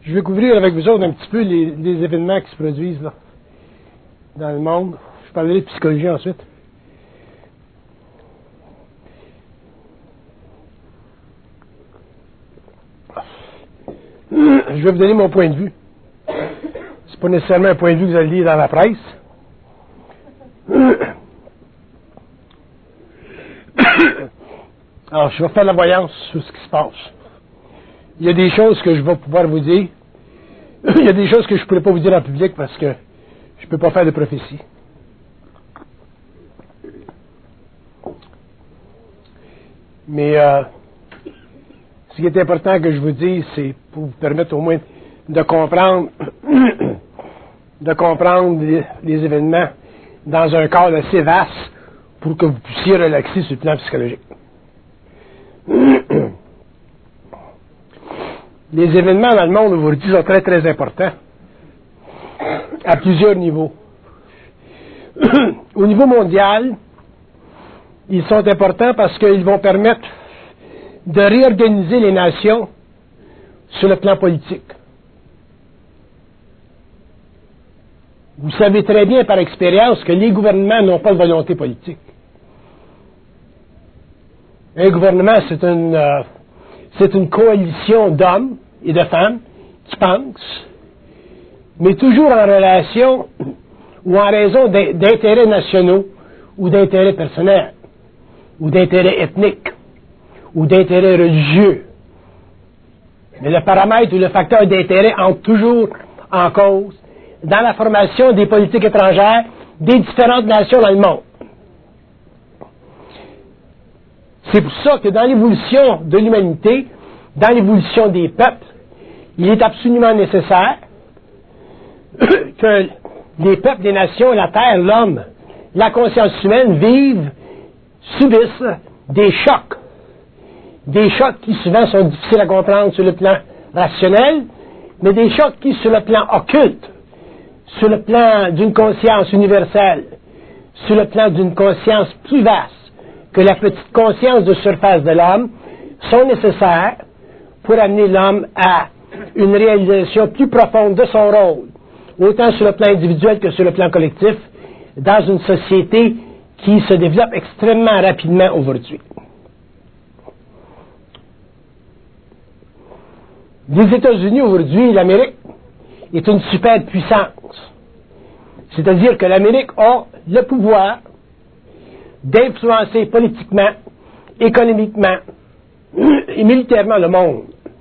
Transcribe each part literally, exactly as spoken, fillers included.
Je vais couvrir avec vous autres un petit peu les, les événements qui se produisent là, dans le monde. Je parlerai de psychologie ensuite. Je vais vous donner mon point de vue. C'est pas nécessairement un point de vue que vous allez lire dans la presse. Alors, je vais faire la voyance sur ce qui se passe. Il y a des choses que je vais pouvoir vous dire. Il y a des choses que je ne pourrais pas vous dire en public parce que je ne peux pas faire de prophétie. Mais euh, ce qui est important que je vous dise, c'est pour vous permettre au moins de comprendre de comprendre les, les événements dans un cadre assez vaste pour que vous puissiez relaxer sur le plan psychologique. Les événements dans le monde aujourd'hui sont très très importants à plusieurs niveaux. Au niveau mondial, ils sont importants parce qu'ils vont permettre de réorganiser les nations sur le plan politique. Vous savez très bien par expérience que les gouvernements n'ont pas de volonté politique. Un gouvernement, c'est une, euh, c'est une coalition d'hommes et de femmes qui pensent, mais toujours en relation ou en raison d'intérêts nationaux ou d'intérêts personnels ou d'intérêts ethniques ou d'intérêts religieux. Mais le paramètre ou le facteur d'intérêt entre toujours en cause dans la formation des politiques étrangères des différentes nations dans le monde. C'est pour ça que dans l'évolution de l'humanité, dans l'évolution des peuples, il est absolument nécessaire que les peuples, les nations, la terre, l'homme, la conscience humaine vivent, subissent des chocs. Des chocs qui souvent sont difficiles à comprendre sur le plan rationnel, mais des chocs qui, sur le plan occulte, sur le plan d'une conscience universelle, sur le plan d'une conscience plus vaste que la petite conscience de surface de l'homme, sont nécessaires pour amener l'homme à une réalisation plus profonde de son rôle, autant sur le plan individuel que sur le plan collectif, dans une société qui se développe extrêmement rapidement aujourd'hui. Les États-Unis aujourd'hui, l'Amérique, est une superpuissance. C'est-à-dire que l'Amérique a le pouvoir d'influencer politiquement, économiquement et militairement le monde.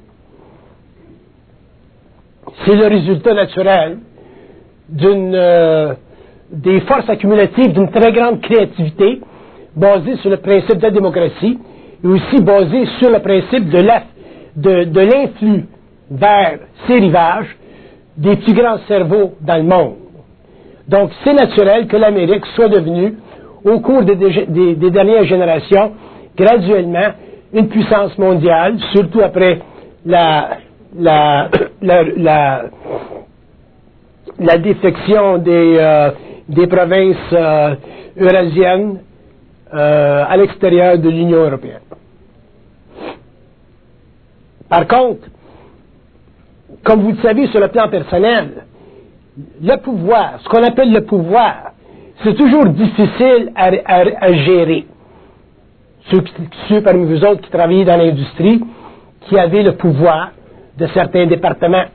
C'est le résultat naturel d'une euh, des forces accumulatives d'une très grande créativité basée sur le principe de la démocratie et aussi basée sur le principe de la, de, de l'influx vers ses rivages des plus grands cerveaux dans le monde. Donc, c'est naturel que l'Amérique soit devenue, au cours des, des, des dernières générations, graduellement, une puissance mondiale, surtout après la, la, la, la, la défection des, euh, des provinces euh, eurasiennes euh, à l'extérieur de l'Union européenne. Par contre, comme vous le savez sur le plan personnel, le pouvoir, ce qu'on appelle le pouvoir, c'est toujours difficile à, à, à gérer. Ceux, ceux parmi vous autres qui travaillent dans l'industrie, qui avaient le pouvoir de certains départements,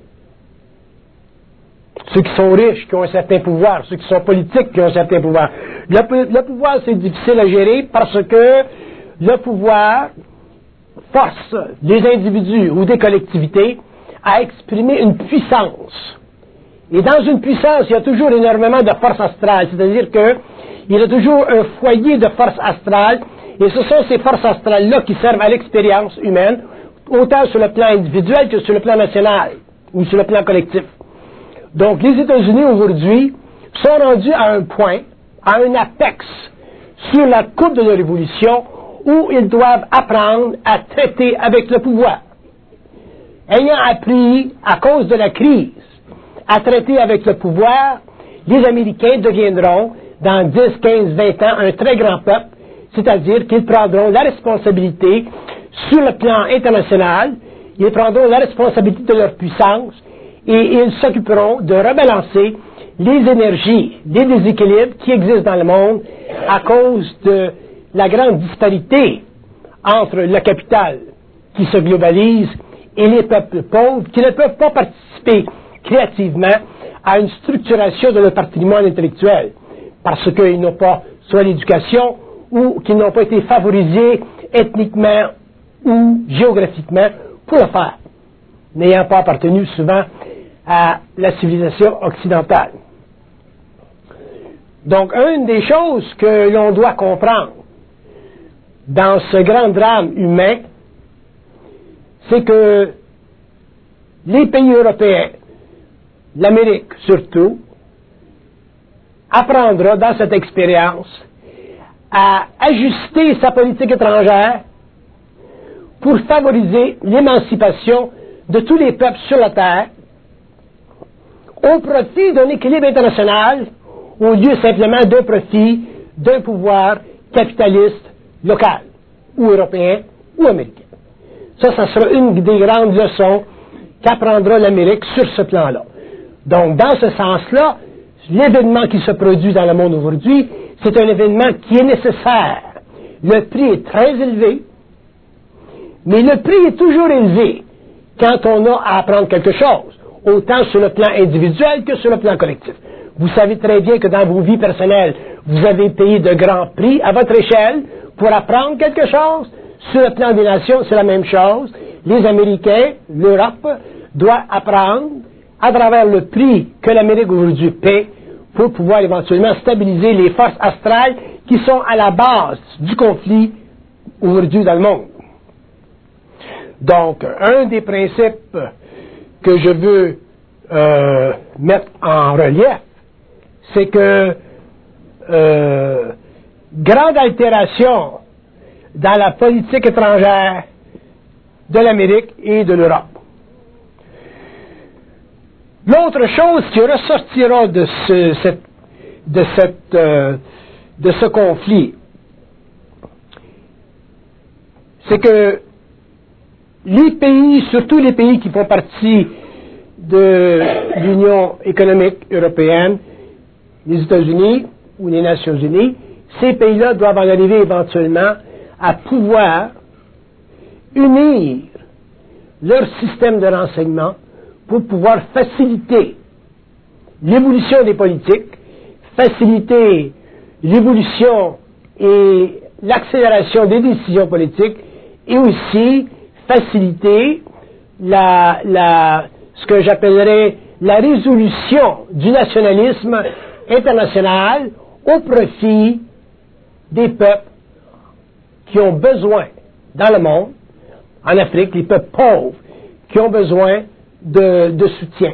ceux qui sont riches, qui ont un certain pouvoir, ceux qui sont politiques, qui ont un certain pouvoir. Le, le pouvoir, c'est difficile à gérer parce que le pouvoir force des individus ou des collectivités à exprimer une puissance. Et dans une puissance, il y a toujours énormément de force astrale, c'est-à-dire qu'il y a toujours un foyer de force astrale, et ce sont ces forces astrales-là qui servent à l'expérience humaine, autant sur le plan individuel que sur le plan national, ou sur le plan collectif. Donc, les États-Unis, aujourd'hui, sont rendus à un point, à un apex, sur la courbe de leur évolution, où ils doivent apprendre à traiter avec le pouvoir. Ayant appris, à cause de la crise, à traiter avec le pouvoir, les Américains deviendront, dans dix, quinze, vingt ans, un très grand peuple, c'est-à-dire qu'ils prendront la responsabilité sur le plan international, ils prendront la responsabilité de leur puissance et ils s'occuperont de rebalancer les énergies, les déséquilibres qui existent dans le monde à cause de la grande disparité entre le capital qui se globalise et les peuples pauvres qui ne peuvent pas participer créativement à une structuration de leur patrimoine intellectuel parce qu'ils n'ont pas soit l'éducation ou qu'ils n'ont pas été favorisés ethniquement ou géographiquement pour le faire, n'ayant pas appartenu souvent à la civilisation occidentale. Donc, une des choses que l'on doit comprendre dans ce grand drame humain, c'est que les pays européens, l'Amérique surtout, apprendra dans cette expérience à ajuster sa politique étrangère pour favoriser l'émancipation de tous les peuples sur la Terre au profit d'un équilibre international au lieu simplement d'un profit d'un pouvoir capitaliste local ou européen ou américain. Ça, ça sera une des grandes leçons qu'apprendra l'Amérique sur ce plan-là. Donc, dans ce sens-là, l'événement qui se produit dans le monde aujourd'hui, c'est un événement qui est nécessaire. Le prix est très élevé, mais le prix est toujours élevé quand on a à apprendre quelque chose, autant sur le plan individuel que sur le plan collectif. Vous savez très bien que dans vos vies personnelles, vous avez payé de grands prix à votre échelle pour apprendre quelque chose. Sur le plan des nations, c'est la même chose. Les Américains, l'Europe, doivent apprendre à travers le prix que l'Amérique aujourd'hui paie pour pouvoir éventuellement stabiliser les forces astrales qui sont à la base du conflit aujourd'hui dans le monde. Donc, un des principes que je veux euh, mettre en relief, c'est que euh, grande altération dans la politique étrangère de l'Amérique et de l'Europe. L'autre chose qui ressortira de ce, cette, de, cette, euh, de ce conflit, c'est que les pays, surtout les pays qui font partie de l'Union économique européenne, les États-Unis ou les Nations unies, ces pays-là doivent en arriver éventuellement à pouvoir unir leur système de renseignement pour pouvoir faciliter l'évolution des politiques, faciliter l'évolution et l'accélération des décisions politiques et aussi faciliter la, la, ce que j'appellerais la résolution du nationalisme international au profit des peuples qui ont besoin dans le monde, en Afrique, les peuples pauvres qui ont besoin de, de soutien.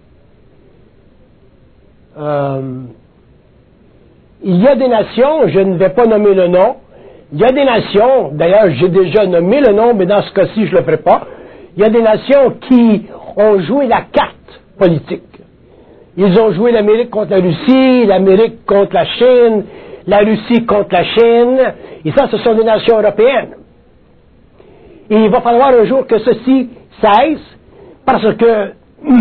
Euh, il y a des nations, je ne vais pas nommer le nom, il y a des nations, d'ailleurs j'ai déjà nommé le nom, mais dans ce cas-ci je ne le ferai pas, il y a des nations qui ont joué la carte politique. Ils ont joué l'Amérique contre la Russie, l'Amérique contre la Chine, la Russie contre la Chine, et ça, ce sont des nations européennes. Et il va falloir un jour que ceci cesse, parce que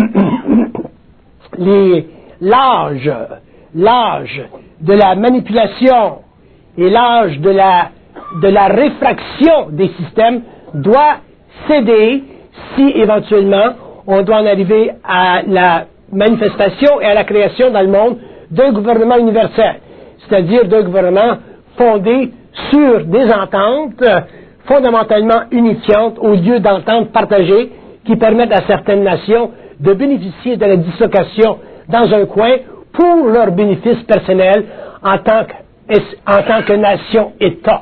les, l'âge, l'âge de la manipulation et l'âge de la, de la réfraction des systèmes doit céder si éventuellement on doit en arriver à la manifestation et à la création dans le monde d'un gouvernement universel, c'est-à-dire d'un gouvernement fondé sur des ententes fondamentalement unifiantes au lieu d'ententes partagées qui permettent à certaines nations de bénéficier de la dislocation dans un coin pour leur bénéfice personnel en tant que, en tant que nation-État.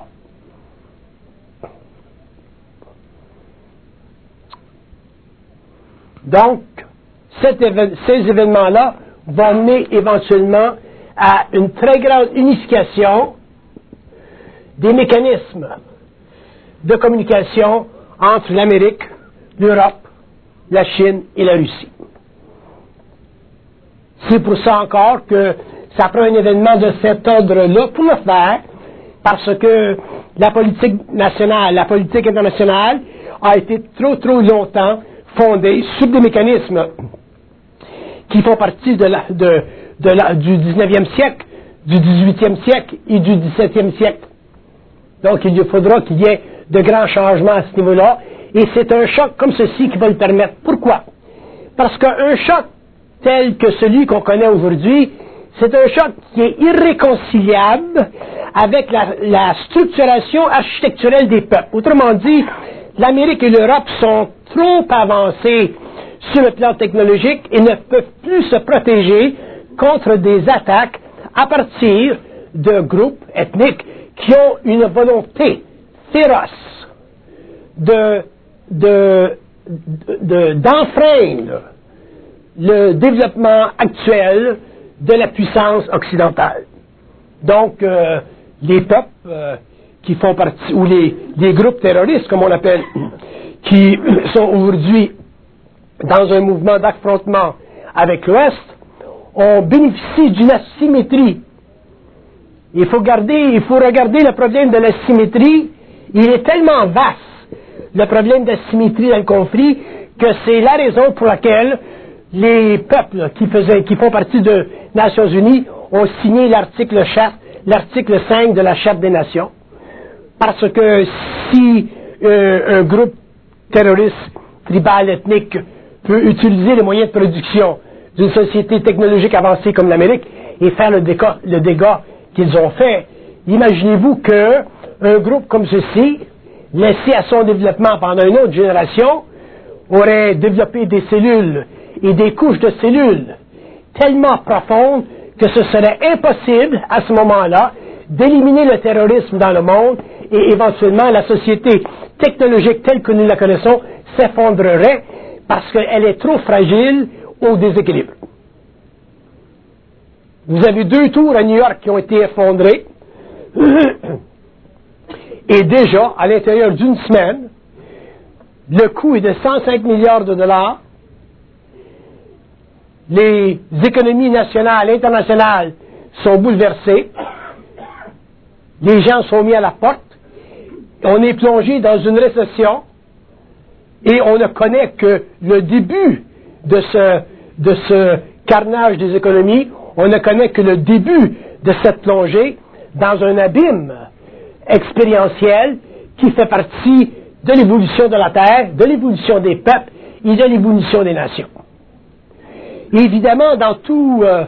Donc, cet éve- ces événements-là vont mener éventuellement à une très grande unification des mécanismes de communication entre l'Amérique, l'Europe, la Chine et la Russie. C'est pour ça encore que ça prend un événement de cet ordre-là pour le faire, parce que la politique nationale, la politique internationale a été trop, trop longtemps fondé sur des mécanismes qui font partie de la, de, de la, du dix-neuvième siècle, du dix-huitième siècle et du dix-septième siècle. Donc, il faudra qu'il y ait de grands changements à ce niveau-là, et c'est un choc comme ceci qui va le permettre. Pourquoi? Parce qu'un choc tel que celui qu'on connaît aujourd'hui, c'est un choc qui est irréconciliable avec la, la structuration architecturelle des peuples. Autrement dit, l'Amérique et l'Europe sont trop avancées sur le plan technologique et ne peuvent plus se protéger contre des attaques à partir de groupes ethniques qui ont une volonté féroce de, de, de, d'enfreindre le développement actuel de la puissance occidentale. Donc, euh, les peuples euh, qui font partie, ou les, les groupes terroristes, comme on l'appelle, qui sont aujourd'hui dans un mouvement d'affrontement avec l'Ouest, on bénéficie d'une asymétrie. Il faut garder, il faut regarder le problème de l'asymétrie. Il est tellement vaste, le problème d'asymétrie dans le conflit, que c'est la raison pour laquelle les peuples qui faisaient, qui font partie de Nations Unies ont signé l'article l'article cinq de la Charte des Nations. Parce que si euh, un groupe terroriste, tribal, ethnique, peut utiliser les moyens de production d'une société technologique avancée comme l'Amérique et faire le dégât, le dégât qu'ils ont fait, imaginez-vous qu'un groupe comme ceci, laissé à son développement pendant une autre génération, aurait développé des cellules et des couches de cellules tellement profondes que ce serait impossible à ce moment-là d'éliminer le terrorisme dans le monde et éventuellement la société technologique telle que nous la connaissons s'effondrerait parce qu'elle est trop fragile au déséquilibre. Vous avez deux tours à New York qui ont été effondrées et déjà, à l'intérieur d'une semaine, le coût est de cent cinq milliards de dollars. Les économies nationales et internationales sont bouleversées. Les gens sont mis à la porte. On est plongé dans une récession et on ne connaît que le début de ce, de ce carnage des économies. On ne connaît que le début de cette plongée dans un abîme expérientiel qui fait partie de l'évolution de la Terre, de l'évolution des peuples et de l'évolution des nations. Et évidemment, dans tout, euh,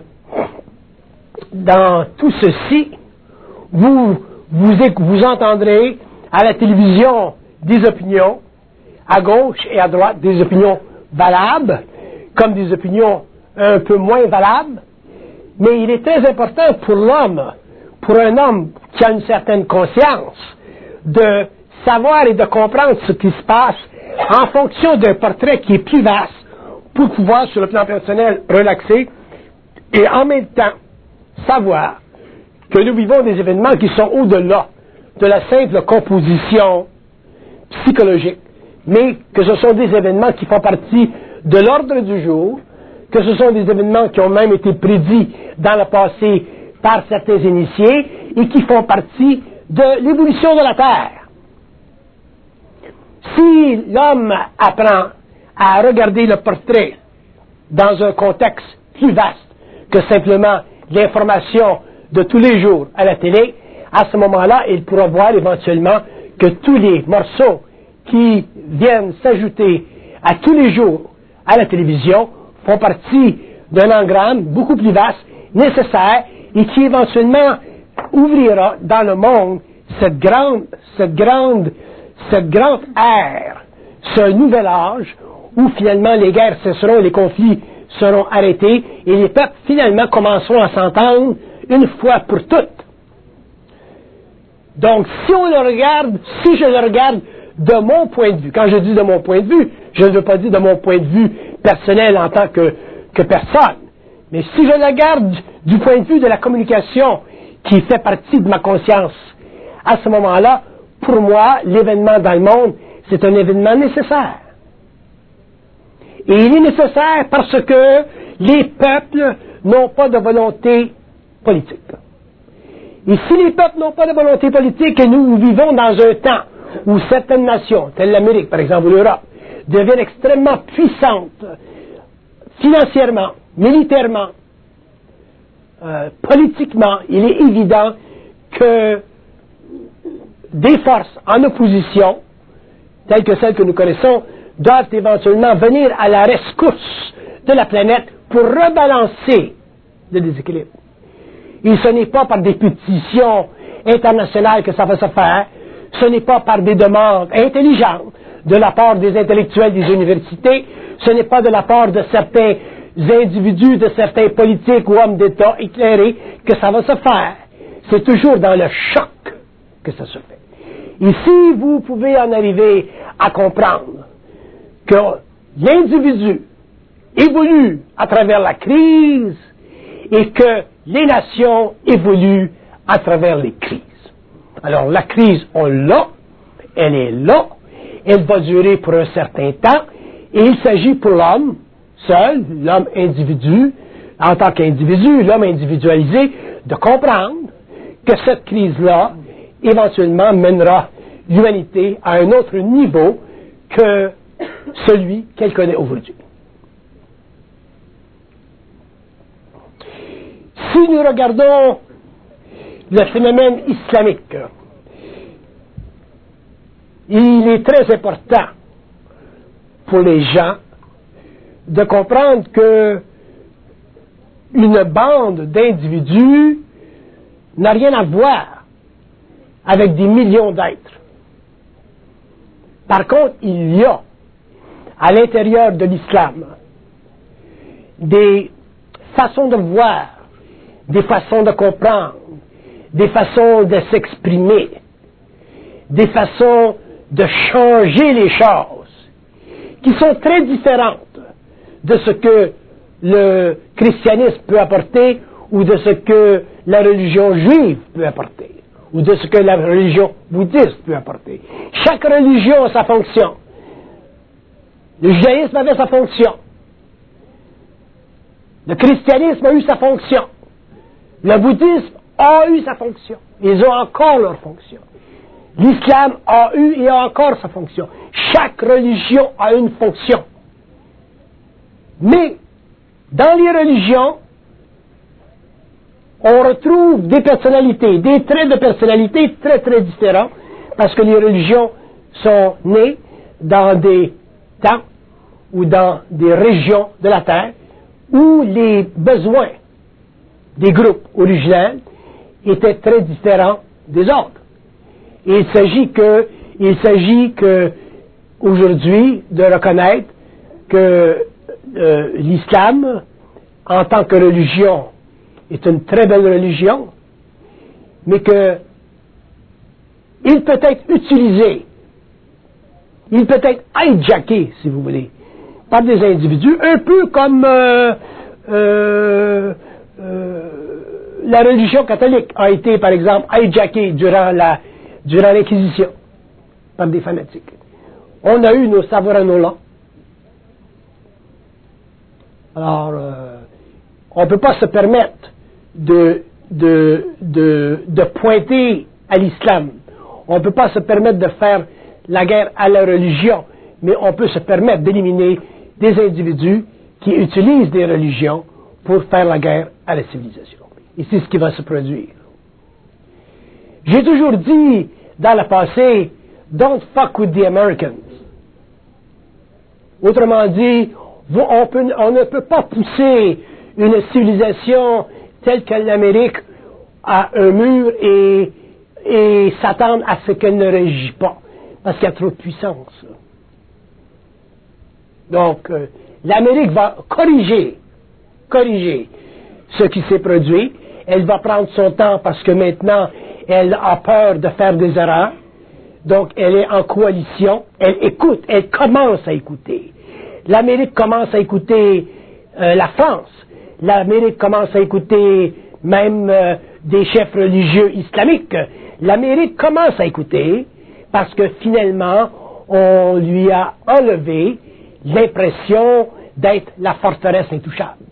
dans tout ceci, vous, vous, vous entendrez à la télévision des opinions, à gauche et à droite, des opinions valables, comme des opinions un peu moins valables, mais il est très important pour l'homme, pour un homme qui a une certaine conscience, de savoir et de comprendre ce qui se passe en fonction d'un portrait qui est plus vaste pour pouvoir, sur le plan personnel, relaxer et en même temps savoir que nous vivons des événements qui sont au-delà de la simple composition psychologique, mais que ce sont des événements qui font partie de l'ordre du jour, que ce sont des événements qui ont même été prédits dans le passé par certains initiés et qui font partie de l'évolution de la Terre. Si l'homme apprend à regarder le portrait dans un contexte plus vaste que simplement l'information de tous les jours à la télé, à ce moment-là, il pourra voir éventuellement que tous les morceaux qui viennent s'ajouter à tous les jours à la télévision font partie d'un engramme beaucoup plus vaste, nécessaire, et qui éventuellement ouvrira dans le monde cette grande, cette grande, cette grande ère, ce nouvel âge où finalement les guerres cesseront, les conflits seront arrêtés et les peuples finalement commenceront à s'entendre une fois pour toutes. Donc, si on le regarde, si je le regarde de mon point de vue, quand je dis de mon point de vue, je ne veux pas dire de mon point de vue personnel en tant que, que personne, mais si je le regarde du, du point de vue de la communication qui fait partie de ma conscience, à ce moment-là, pour moi, l'événement dans le monde, c'est un événement nécessaire. Et il est nécessaire parce que les peuples n'ont pas de volonté politique. Et si les peuples n'ont pas de volonté politique et nous vivons dans un temps où certaines nations, telles l'Amérique par exemple, ou l'Europe, deviennent extrêmement puissantes, financièrement, militairement, euh, politiquement, il est évident que des forces en opposition, telles que celles que nous connaissons, doivent éventuellement venir à la rescousse de la planète pour rebalancer le déséquilibre. Et ce n'est pas par des pétitions internationales que ça va se faire, ce n'est pas par des demandes intelligentes de la part des intellectuels des universités, ce n'est pas de la part de certains individus, de certains politiques ou hommes d'État éclairés que ça va se faire. C'est toujours dans le choc que ça se fait. Et si vous pouvez en arriver à comprendre que l'individu évolue à travers la crise et que les nations évoluent à travers les crises. Alors la crise, on l'a, elle est là, elle va durer pour un certain temps, et il s'agit pour l'homme seul, l'homme individu, en tant qu'individu, l'homme individualisé, de comprendre que cette crise-là, éventuellement, mènera l'humanité à un autre niveau que celui qu'elle connaît aujourd'hui. Si nous regardons le phénomène islamique, il est très important pour les gens de comprendre que une bande d'individus n'a rien à voir avec des millions d'êtres. Par contre, il y a à l'intérieur de l'islam des façons de voir, des façons de comprendre, des façons de s'exprimer, des façons de changer les choses, qui sont très différentes de ce que le christianisme peut apporter ou de ce que la religion juive peut apporter ou de ce que la religion bouddhiste peut apporter. Chaque religion a sa fonction. Le judaïsme avait sa fonction. Le christianisme a eu sa fonction. Le bouddhisme a eu sa fonction. Ils ont encore leur fonction. L'islam a eu et a encore sa fonction. Chaque religion a une fonction. Mais, dans les religions, on retrouve des personnalités, des traits de personnalité très très différents, parce que les religions sont nées dans des temps ou dans des régions de la terre où les besoins des groupes originels étaient très différents des autres. Et il s'agit que, il s'agit que, aujourd'hui, de reconnaître que euh, l'islam, en tant que religion, est une très belle religion, mais que il peut être utilisé, il peut être hijacké, si vous voulez, par des individus, un peu comme euh, euh, euh, la religion catholique a été, par exemple, hijackée durant la durant l'Inquisition par des fanatiques. On a eu nos Savonarola. Alors, euh, on ne peut pas se permettre de, de, de, de pointer à l'islam. On ne peut pas se permettre de faire la guerre à la religion, mais on peut se permettre d'éliminer des individus qui utilisent des religions pour faire la guerre à la civilisation. Et c'est ce qui va se produire. J'ai toujours dit dans le passé, don't fuck with the Americans. Autrement dit, on, peut, on ne peut pas pousser une civilisation telle que l'Amérique à un mur et, et s'attendre à ce qu'elle ne réagisse pas, parce qu'il y a trop de puissance. Donc, euh, l'Amérique va corriger, corriger ce qui s'est produit. Elle va prendre son temps parce que maintenant, elle a peur de faire des erreurs. Donc, elle est en coalition. Elle écoute. Elle commence à écouter. L'Amérique commence à écouter euh, la France. L'Amérique commence à écouter même euh, des chefs religieux islamiques. L'Amérique commence à écouter parce que finalement, on lui a enlevé l'impression d'être la forteresse intouchable.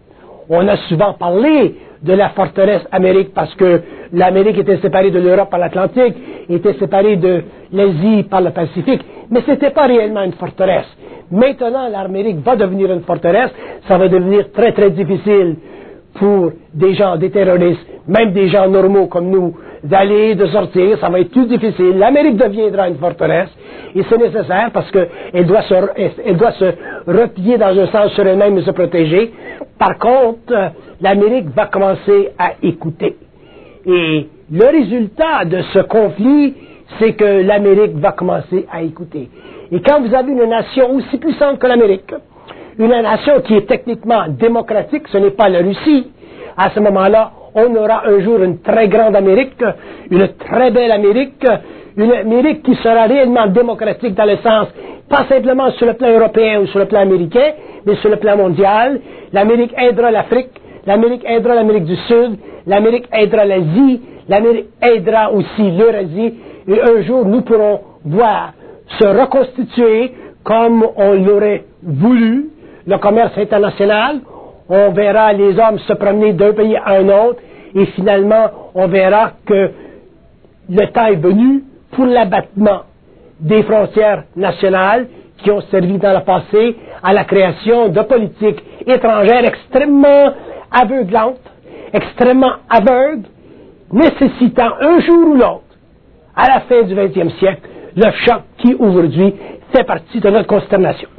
On a souvent parlé de la forteresse Amérique parce que l'Amérique était séparée de l'Europe par l'Atlantique, était séparée de l'Asie par le Pacifique, mais ce n'était pas réellement une forteresse. Maintenant, l'Amérique va devenir une forteresse, ça va devenir très très difficile pour des gens, des terroristes, même des gens normaux comme nous, d'aller, de sortir, ça va être plus difficile. L'Amérique deviendra une forteresse, et c'est nécessaire parce qu'elle doit se, elle doit se replier dans un sens sur elle-même et se protéger. Par contre, l'Amérique va commencer à écouter. Et le résultat de ce conflit, c'est que l'Amérique va commencer à écouter. Et quand vous avez une nation aussi puissante que l'Amérique, une nation qui est techniquement démocratique, ce n'est pas la Russie, à ce moment-là, on aura un jour une très grande Amérique, une très belle Amérique, une Amérique qui sera réellement démocratique dans le sens, pas simplement sur le plan européen ou sur le plan américain, mais sur le plan mondial. L'Amérique aidera l'Afrique, l'Amérique aidera l'Amérique du Sud, l'Amérique aidera l'Asie, l'Amérique aidera aussi l'Eurasie, et un jour nous pourrons voir se reconstituer comme on l'aurait voulu, le commerce international. On verra les hommes se promener d'un pays à un autre, et finalement, on verra que le temps est venu pour l'abattement des frontières nationales qui ont servi dans le passé à la création de politiques étrangères extrêmement aveuglantes, extrêmement aveugles, nécessitant un jour ou l'autre, à la fin du vingtième siècle, le choc qui aujourd'hui fait partie de notre consternation.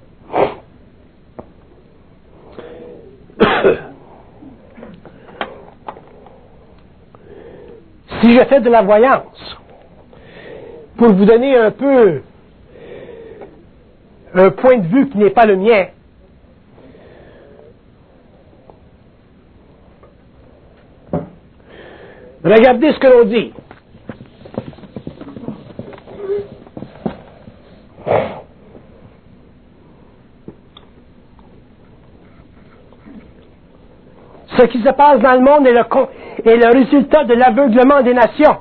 Si je fais de la voyance, pour vous donner un peu un point de vue qui n'est pas le mien, regardez ce que l'on dit. Ce qui se passe dans le monde est le, est le résultat de l'aveuglement des nations.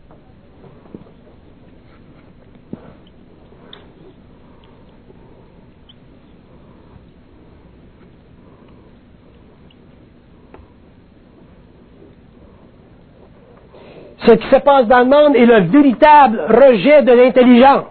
Ce qui se passe dans le monde est le véritable rejet de l'intelligence.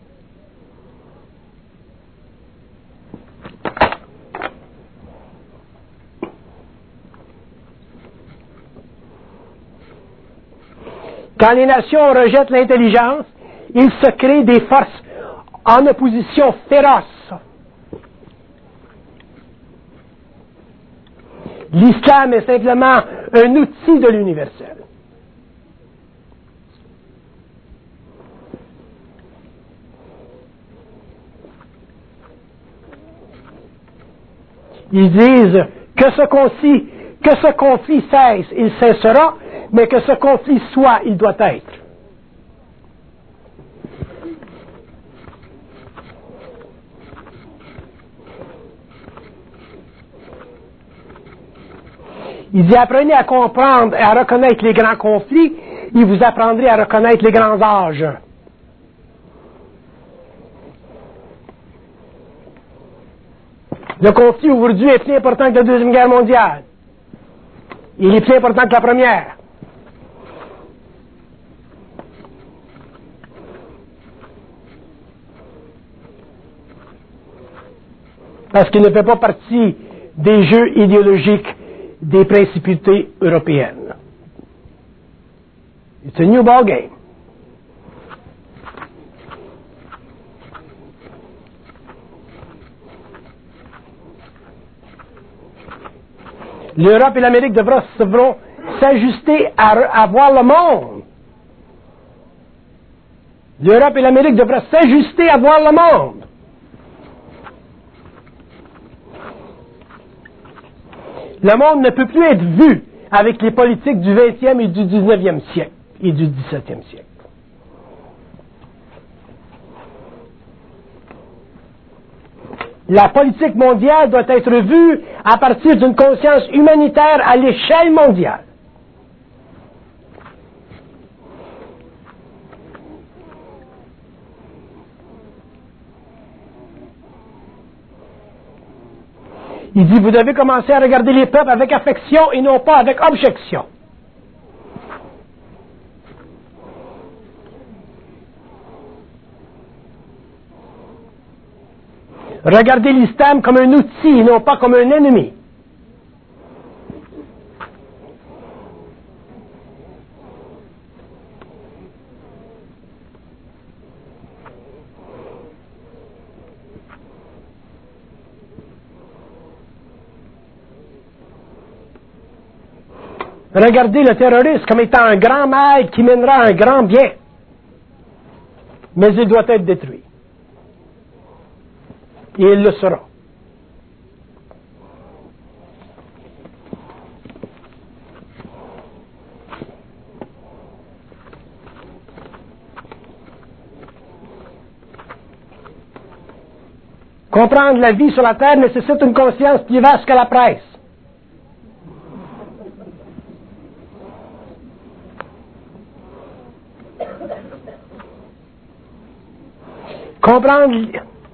Quand les nations rejettent l'intelligence, il se crée des forces en opposition féroce. L'islam est simplement un outil de l'universel. Ils disent que ce conflit, que ce conflit cesse, il cessera, mais que ce conflit soit, il doit être. Il dit, apprenez à comprendre et à reconnaître les grands conflits, et vous apprendrez à reconnaître les grands âges. Le conflit aujourd'hui est plus important que la Deuxième Guerre mondiale. Il est plus important que la Première. Parce qu'il ne fait pas partie des jeux idéologiques des principautés européennes. It's a new ball game. L'Europe et l'Amérique devront, devront s'ajuster à, à voir le monde. L'Europe et l'Amérique devront s'ajuster à voir le monde. Le monde ne peut plus être vu avec les politiques du vingtième et du dix-neuvième siècle et du dix-septième siècle. La politique mondiale doit être vue à partir d'une conscience humanitaire à l'échelle mondiale. Il dit, vous devez commencer à regarder les peuples avec affection et non pas avec objection. Regardez l'islam comme un outil et non pas comme un ennemi. Regardez le terrorisme comme étant un grand mal qui mènera à un grand bien. Mais il doit être détruit. Et il le sera. Comprendre la vie sur la terre nécessite une conscience plus vaste que la presse. Comprendre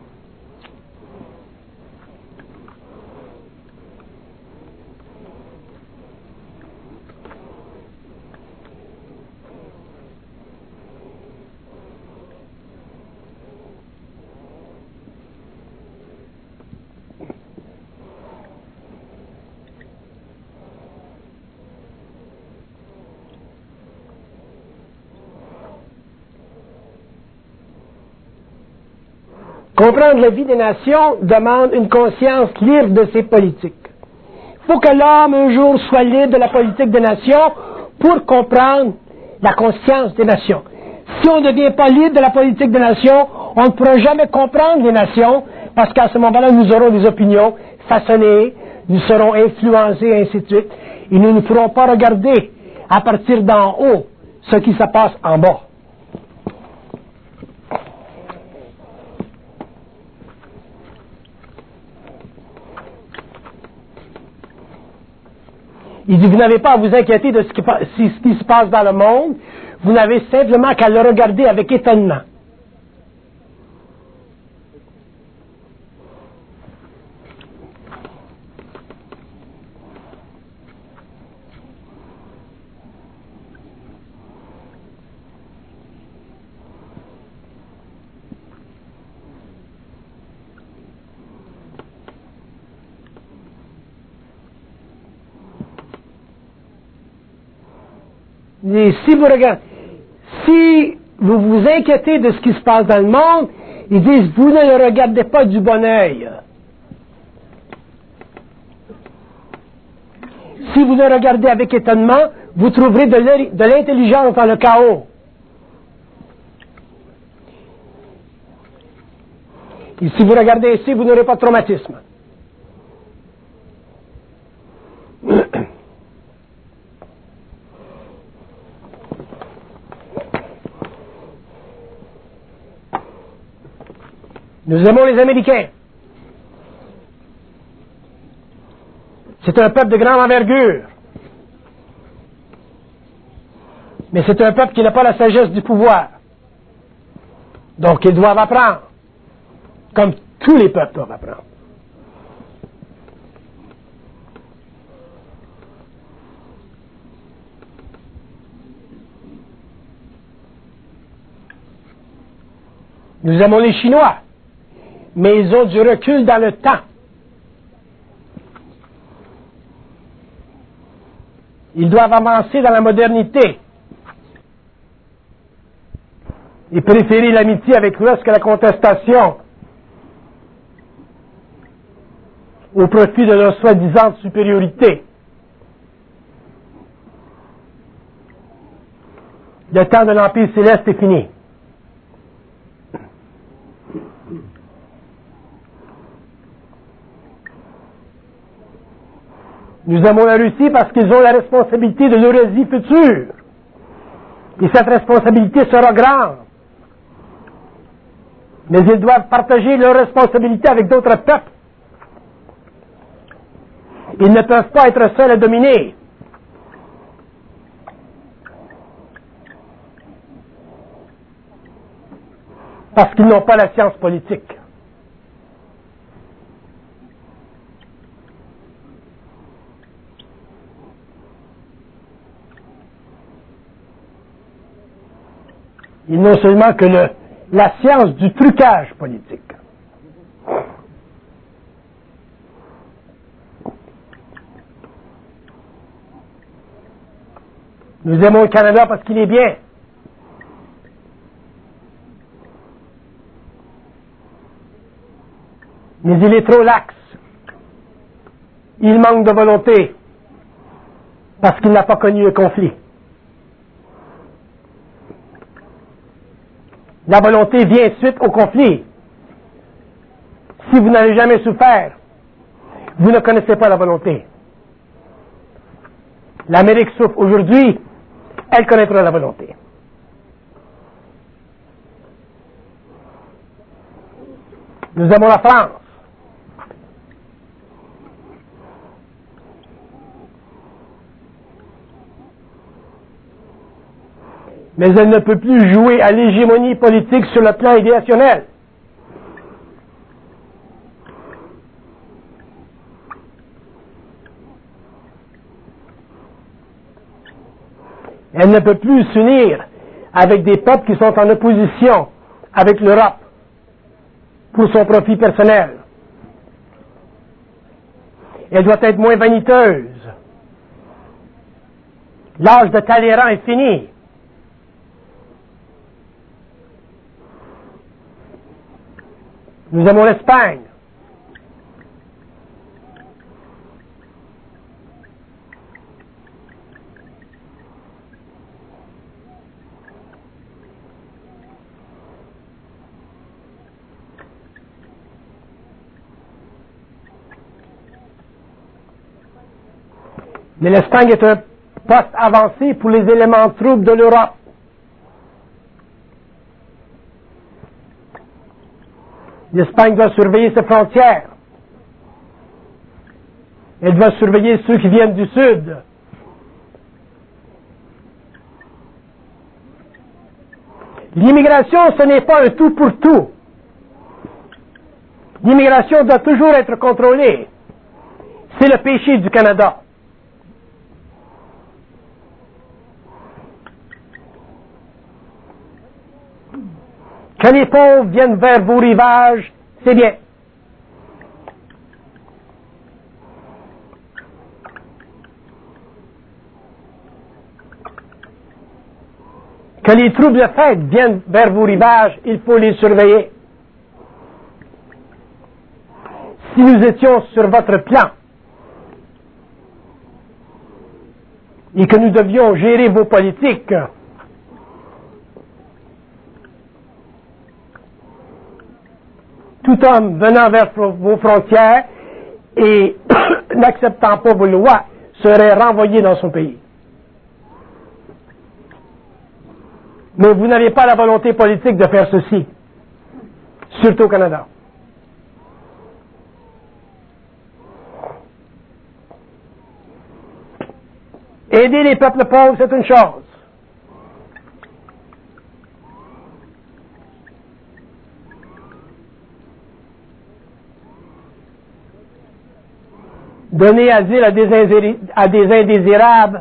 Comprendre la vie des nations demande une conscience libre de ses politiques. Il faut que l'homme un jour soit libre de la politique des nations pour comprendre la conscience des nations. Si on ne devient pas libre de la politique des nations, on ne pourra jamais comprendre les nations, parce qu'à ce moment-là, nous aurons des opinions façonnées, nous serons influencés, et ainsi de suite, et nous ne pourrons pas regarder à partir d'en haut ce qui se passe en bas. Il dit, vous n'avez pas à vous inquiéter de ce qui, ce qui se passe dans le monde, vous n'avez simplement qu'à le regarder avec étonnement. Et si vous regardez, si vous vous inquiétez de ce qui se passe dans le monde, ils disent, vous ne le regardez pas du bon œil. Si vous le regardez avec étonnement, vous trouverez de l'intelligence dans le chaos. Et si vous regardez ici, vous n'aurez pas de traumatisme. Nous aimons les Américains. C'est un peuple de grande envergure. Mais c'est un peuple qui n'a pas la sagesse du pouvoir. Donc ils doivent apprendre. Comme tous les peuples doivent apprendre. Nous aimons les Chinois. Mais ils ont du recul dans le temps. Ils doivent avancer dans la modernité. Ils préfèrent l'amitié avec l'Ouest que la contestation au profit de leur soi-disant supériorité. Le temps de l'Empire céleste est fini. Nous aimons la Russie parce qu'ils ont la responsabilité de l'Eurasie future. Et cette responsabilité sera grande. Mais ils doivent partager leur responsabilité avec d'autres peuples. Ils ne peuvent pas être seuls à dominer. Parce qu'ils n'ont pas la science politique. Ils n'ont seulement que le, la science du trucage politique. Nous aimons le Canada parce qu'il est bien. Mais il est trop lax. Il manque de volonté parce qu'il n'a pas connu un conflit. La volonté vient suite au conflit. Si vous n'avez jamais souffert, vous ne connaissez pas la volonté. L'Amérique souffre aujourd'hui, elle connaîtra la volonté. Nous avons la France. Mais elle ne peut plus jouer à l'hégémonie politique sur le plan idéationnel. Elle ne peut plus s'unir avec des peuples qui sont en opposition avec l'Europe pour son profit personnel. Elle doit être moins vaniteuse. L'âge de Talleyrand est fini. Nous avons l'Espagne. Mais l'Espagne est un poste avancé pour les éléments de troubles de l'Europe. L'Espagne doit surveiller ses frontières. Elle doit surveiller ceux qui viennent du Sud. L'immigration, ce n'est pas un tout pour tout. L'immigration doit toujours être contrôlée. C'est le péché du Canada. Que les pauvres viennent vers vos rivages, c'est bien. Que les troupes de fête viennent vers vos rivages, il faut les surveiller. Si nous étions sur votre plan et que nous devions gérer vos politiques, tout homme venant vers vos frontières et n'acceptant pas vos lois serait renvoyé dans son pays. Mais vous n'avez pas la volonté politique de faire ceci, surtout au Canada. Aider les peuples pauvres, c'est une chose. Donner asile à des, à des indésirables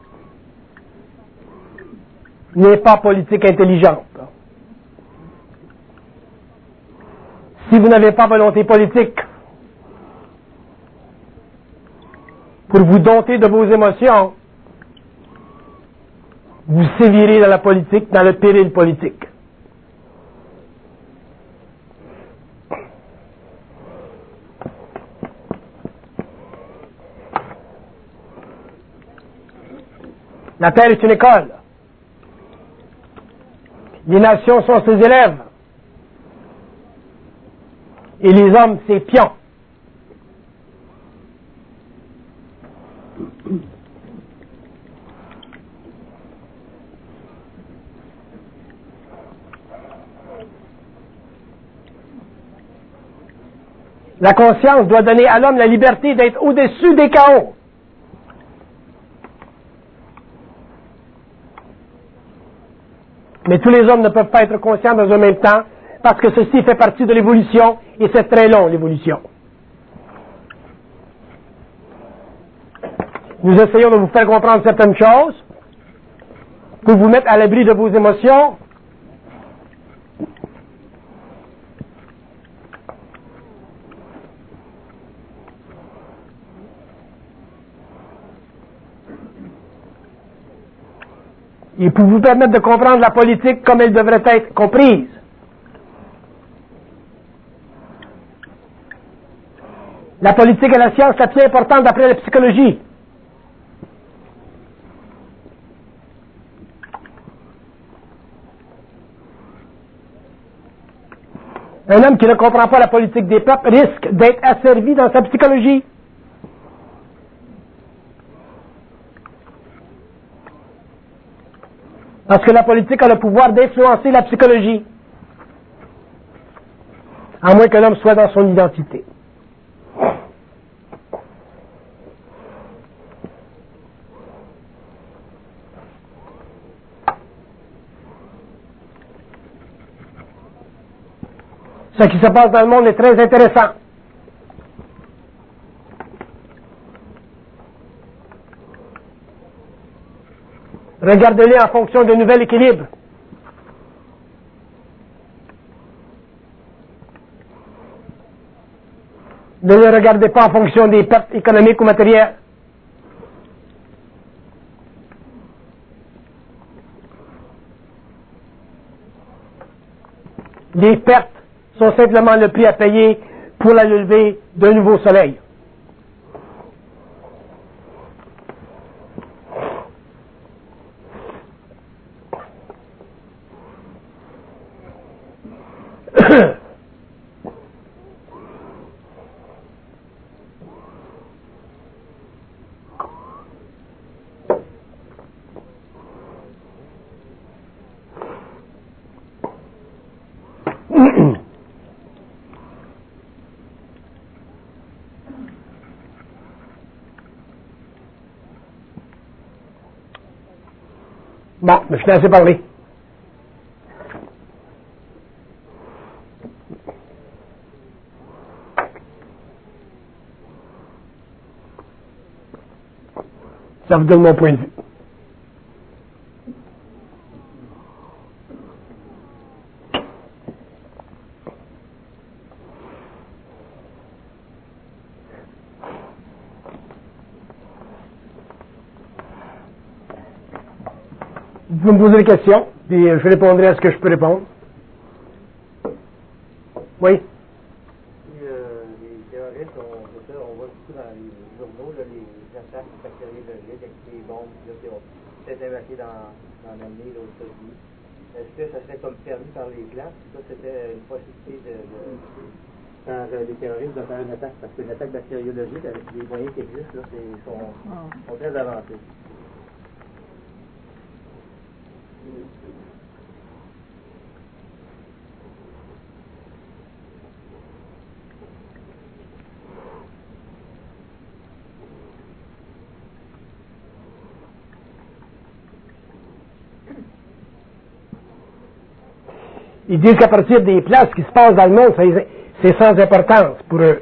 n'est pas politique intelligente. Si vous n'avez pas volonté politique pour vous dompter de vos émotions, vous sévirez dans la politique, dans le péril politique. La terre est une école. Les nations sont ses élèves. Et les hommes, ses pions. La conscience doit donner à l'homme la liberté d'être au-dessus des chaos. Mais tous les hommes ne peuvent pas être conscients dans un même temps, parce que ceci fait partie de l'évolution, et c'est très long, l'évolution. Nous essayons de vous faire comprendre certaines choses, pour vous mettre à l'abri de vos émotions, et pour vous permettre de comprendre la politique comme elle devrait être comprise. La politique est la science la plus importante d'après la psychologie. Un homme qui ne comprend pas la politique des peuples risque d'être asservi dans sa psychologie. Parce que la politique a le pouvoir d'influencer la psychologie. À moins que l'homme soit dans son identité. Ce qui se passe dans le monde est très intéressant. Regardez-les en fonction d'un nouvel équilibre. Ne les regardez pas en fonction des pertes économiques ou matérielles. Les pertes sont simplement le prix à payer pour la levée d'un nouveau soleil. Bon, mais je t'ai assez parlé. Ça vous donne mon point de vue. Vous pouvez me poser des questions, puis je répondrai à ce que je peux répondre. Oui? Puis, euh, les terroristes, on, on voit beaucoup dans les journaux, là, les attaques bactériologiques avec des bombes là, qui ont peut-être embarqué dans, dans l'année aux États-Unis. Est-ce que ça serait comme permis par les plans? Ça, c'était une possibilité de, de, par euh, les terroristes de faire une attaque, parce qu'une attaque bactériologique avec les moyens qui existent, là, c'est, sont, sont très avancés. Ils disent qu'à partir des plans, ce qui se passe dans le monde, c'est sans importance pour eux.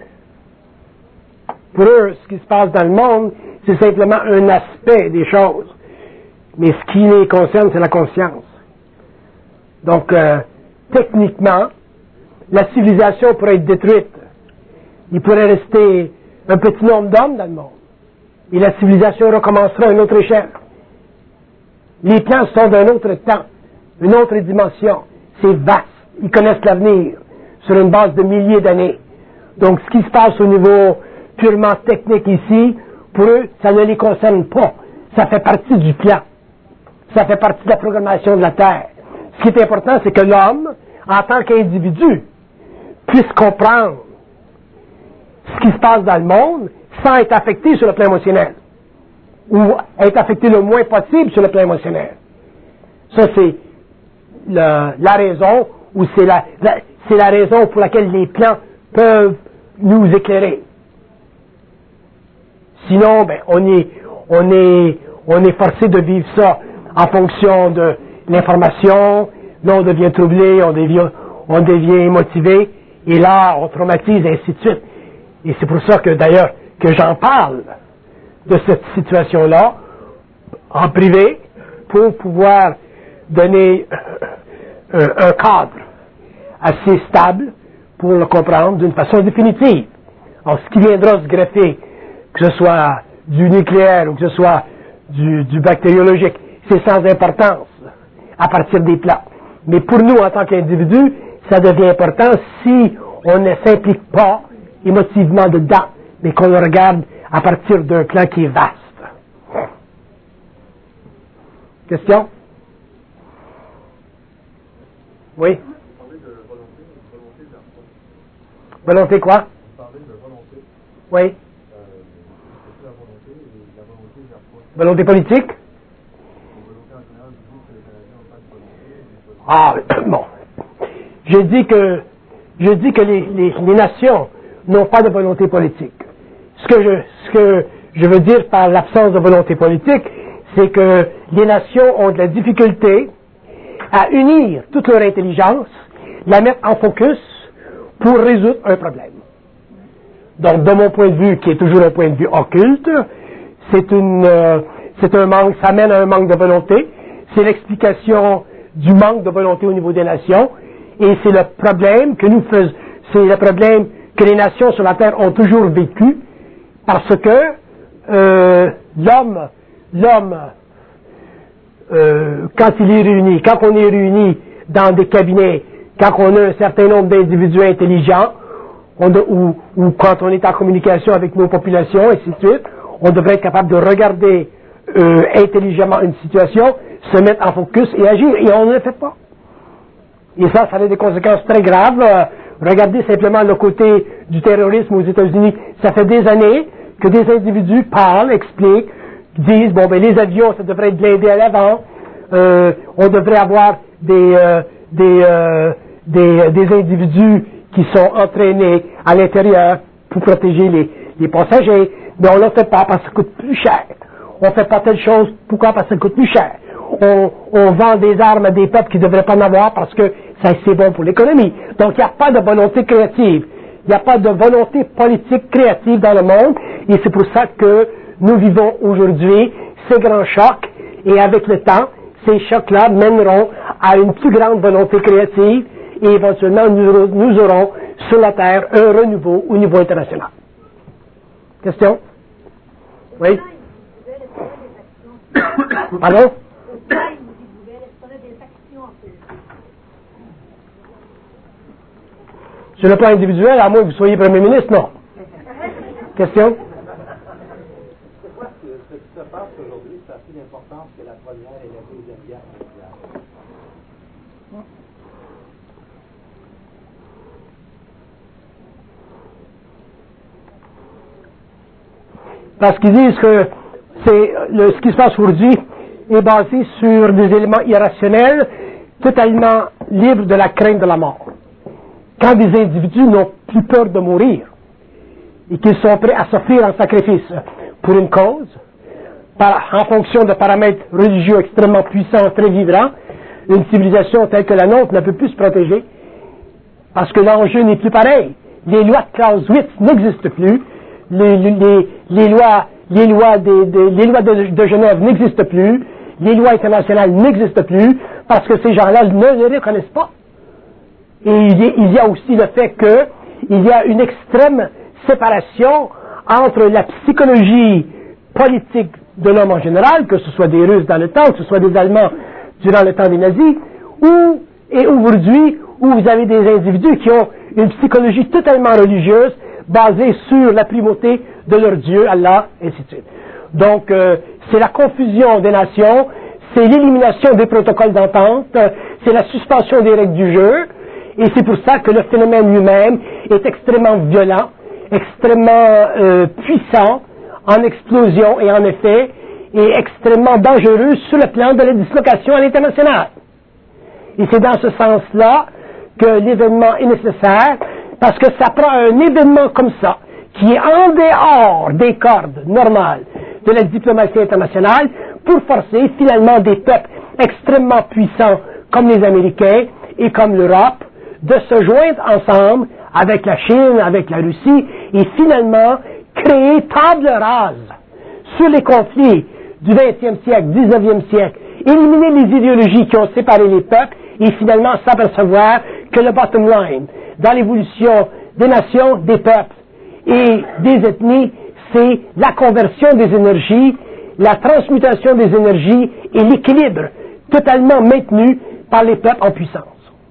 Pour eux, ce qui se passe dans le monde, c'est simplement un aspect des choses. Mais ce qui les concerne, c'est la conscience. Donc, euh, techniquement, la civilisation pourrait être détruite. Il pourrait rester un petit nombre d'hommes dans le monde. Et la civilisation recommencera à une autre échelle. Les plans sont d'un autre temps, une autre dimension. C'est vaste. Ils connaissent l'avenir sur une base de milliers d'années. Donc, ce qui se passe au niveau purement technique ici, pour eux, ça ne les concerne pas. Ça fait partie du plan. Ça fait partie de la programmation de la Terre. Ce qui est important, c'est que l'homme, en tant qu'individu, puisse comprendre ce qui se passe dans le monde sans être affecté sur le plan émotionnel. Ou être affecté le moins possible sur le plan émotionnel. Ça, c'est le, la raison, ou c'est la, la, c'est la raison pour laquelle les plans peuvent nous éclairer. Sinon, ben, on est, on est, on est forcé de vivre ça en fonction de l'information. Là, on devient troublé, on devient, on devient motivé, et là, on traumatise, et ainsi de suite. Et c'est pour ça que, d'ailleurs, que j'en parle de cette situation-là, en privé, pour pouvoir donner un, un cadre assez stable pour le comprendre d'une façon définitive. Alors, ce qui viendra se greffer, que ce soit du nucléaire ou que ce soit du, du bactériologique, c'est sans importance à partir des plans. Mais pour nous, en tant qu'individus, ça devient important si on ne s'implique pas émotivement dedans, mais qu'on le regarde à partir d'un plan qui est vaste. Question? Oui? Vous parlez de volonté, volonté vers quoi? Volonté quoi? Vous parlez de volonté. Oui? Euh, c'est la volonté et la volonté vers quoi? Volonté politique? La volonté en général, vous dites que les Canadiens n'ont pas de volonté. Ah, bon. Je dis que, je dis que les, les, les nations n'ont pas de volonté politique. Ce que je, ce que je veux dire par l'absence de volonté politique, c'est que les nations ont de la difficulté à unir toute leur intelligence, la mettre en focus pour résoudre un problème. Donc, de mon point de vue, qui est toujours un point de vue occulte, c'est une, euh, c'est un manque, ça mène à un manque de volonté. C'est l'explication du manque de volonté au niveau des nations, et c'est le problème que nous faisons, c'est le problème que les nations sur la terre ont toujours vécu, parce que euh, l'homme, l'homme, euh, quand il est réuni, quand on est réuni dans des cabinets, quand on a un certain nombre d'individus intelligents, on de, ou, ou quand on est en communication avec nos populations, et ainsi de suite, on devrait être capable de regarder euh, intelligemment une situation, se mettre en focus et agir, et on ne le fait pas. Et ça, ça a des conséquences très graves. Euh, regardez simplement le côté du terrorisme aux États-Unis. Ça fait des années que des individus parlent, expliquent, disent, bon, ben les avions, ça devrait être blindé à l'avant, euh, on devrait avoir des, euh, des, euh, des, des individus qui sont entraînés à l'intérieur pour protéger les, les passagers, mais on ne le fait pas parce que ça coûte plus cher. On ne fait pas telle chose, pourquoi? Parce que ça coûte plus cher. On, on vend des armes à des peuples qui ne devraient pas en avoir parce que ça, c'est bon pour l'économie. Donc, il n'y a pas de volonté créative. Il n'y a pas de volonté politique créative dans le monde, et c'est pour ça que nous vivons aujourd'hui ces grands chocs, et avec le temps, ces chocs-là mèneront à une plus grande volonté créative, et éventuellement, nous, nous aurons sur la Terre un renouveau au niveau international. Question? Oui? Pardon? Sur le plan individuel, à moins que vous soyez Premier ministre, non. Question? C'est quoi ce, ce qui se passe aujourd'hui, ça a plus d'importance que la Première et la Deuxième Guerre mondiale? Parce qu'ils disent que c'est le, ce qui se passe aujourd'hui est basé sur des éléments irrationnels, totalement libres de la crainte de la mort. Quand des individus n'ont plus peur de mourir et qu'ils sont prêts à s'offrir en sacrifice pour une cause, par, en fonction de paramètres religieux extrêmement puissants, très vibrants, une civilisation telle que la nôtre ne peut plus se protéger parce que l'enjeu n'est plus pareil. Les lois de Clausewitz n'existent plus, les, les, les lois, les lois, des, des, les lois de, de Genève n'existent plus, les lois internationales n'existent plus parce que ces gens-là ne les reconnaissent pas. Et il y a aussi le fait qu'il y a une extrême séparation entre la psychologie politique de l'homme en général, que ce soit des Russes dans le temps, que ce soit des Allemands durant le temps des nazis, ou, et aujourd'hui, où vous avez des individus qui ont une psychologie totalement religieuse, basée sur la primauté de leur Dieu, Allah, et ainsi de suite. Donc, euh, c'est la confusion des nations, c'est l'élimination des protocoles d'entente, c'est la suspension des règles du jeu, et c'est pour ça que le phénomène lui-même est extrêmement violent, extrêmement euh, puissant, en explosion et en effet, et extrêmement dangereux sur le plan de la dislocation à l'international. Et c'est dans ce sens-là que l'événement est nécessaire, parce que ça prend un événement comme ça, qui est en dehors des cordes normales de la diplomatie internationale, pour forcer finalement des peuples extrêmement puissants comme les Américains et comme l'Europe, de se joindre ensemble avec la Chine, avec la Russie, et finalement créer table rase sur les conflits du vingtième siècle, dix-neuvième siècle, éliminer les idéologies qui ont séparé les peuples, et finalement s'apercevoir que le bottom line, dans l'évolution des nations, des peuples et des ethnies, c'est la conversion des énergies, la transmutation des énergies et l'équilibre totalement maintenu par les peuples en puissance.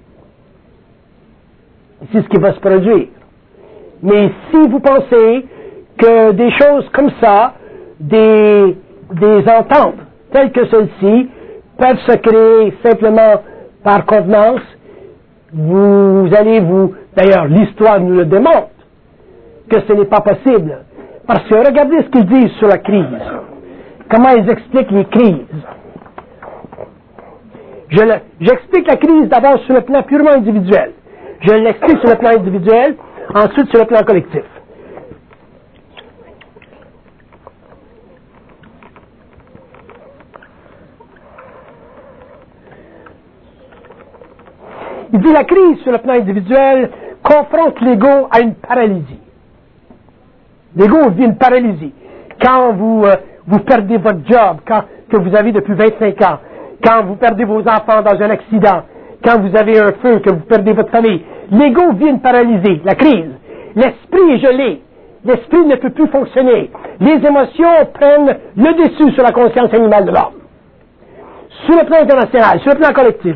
C'est ce qui va se produire. Mais si vous pensez que des choses comme ça, des, des ententes telles que celles-ci, peuvent se créer simplement par convenance, vous allez vous... D'ailleurs, l'histoire nous le démontre, que ce n'est pas possible. Parce que regardez ce qu'ils disent sur la crise. Comment ils expliquent les crises. Je le, j'explique la crise d'abord sur le plan purement individuel. Je l'explique sur le plan individuel, ensuite sur le plan collectif. Il dit la crise sur le plan individuel confronte l'ego à une paralysie. L'ego vit une paralysie. Quand vous, euh, vous perdez votre job, quand, que vous avez depuis vingt-cinq ans, quand vous perdez vos enfants dans un accident, quand vous avez un feu, que vous perdez votre famille, l'ego vit une paralysie, la crise. L'esprit est gelé. L'esprit ne peut plus fonctionner. Les émotions prennent le dessus sur la conscience animale de l'homme. Sur le plan international, sur le plan collectif.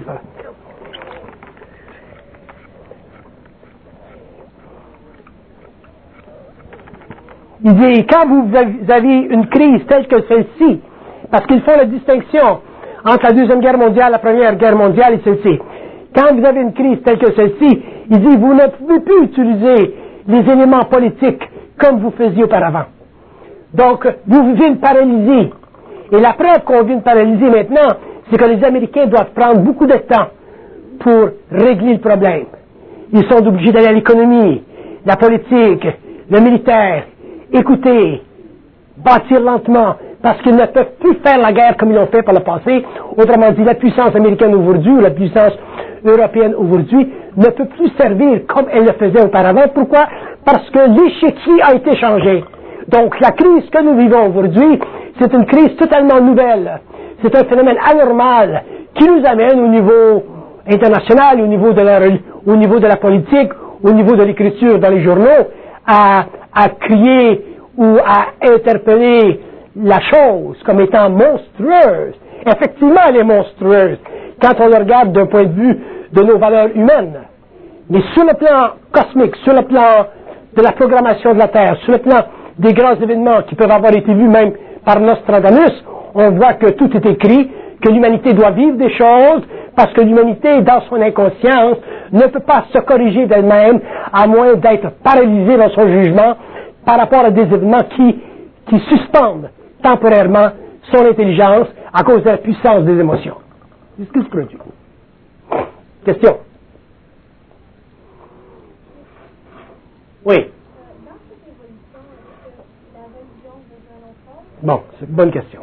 Il dit, quand vous avez une crise telle que celle-ci, parce qu'ils font la distinction entre la Deuxième Guerre mondiale, la Première Guerre mondiale et celle-ci, quand vous avez une crise telle que celle-ci, il dit, vous ne pouvez plus utiliser les éléments politiques comme vous faisiez auparavant. Donc, vous vivez une paralysie. Et la preuve qu'on vit une paralysie maintenant, c'est que les Américains doivent prendre beaucoup de temps pour régler le problème. Ils sont obligés d'aller à l'économie, la politique, le militaire, écouter, bâtir lentement, parce qu'ils ne peuvent plus faire la guerre comme ils l'ont fait par le passé. Autrement dit, la puissance américaine aujourd'hui, ou la puissance européenne aujourd'hui, ne peut plus servir comme elle le faisait auparavant. Pourquoi? Parce que l'échiquier a été changé. Donc, la crise que nous vivons aujourd'hui, c'est une crise totalement nouvelle. C'est un phénomène anormal qui nous amène au niveau international, au niveau de la, au niveau de la politique, au niveau de l'écriture dans les journaux, à, à crier ou à interpeller la chose comme étant monstrueuse. Effectivement, elle est monstrueuse quand on la regarde d'un point de vue de nos valeurs humaines. Mais sur le plan cosmique, sur le plan de la programmation de la Terre, sur le plan des grands événements qui peuvent avoir été vus même par Nostradamus, on voit que tout est écrit, que l'humanité doit vivre des choses, parce que l'humanité, dans son inconscience, ne peut pas se corriger d'elle-même, à moins d'être paralysée dans son jugement par rapport à des événements qui, qui suspendent temporairement son intelligence à cause de la puissance des émotions. C'est ce qui se produit. Question? Oui. Bon, c'est une bonne question.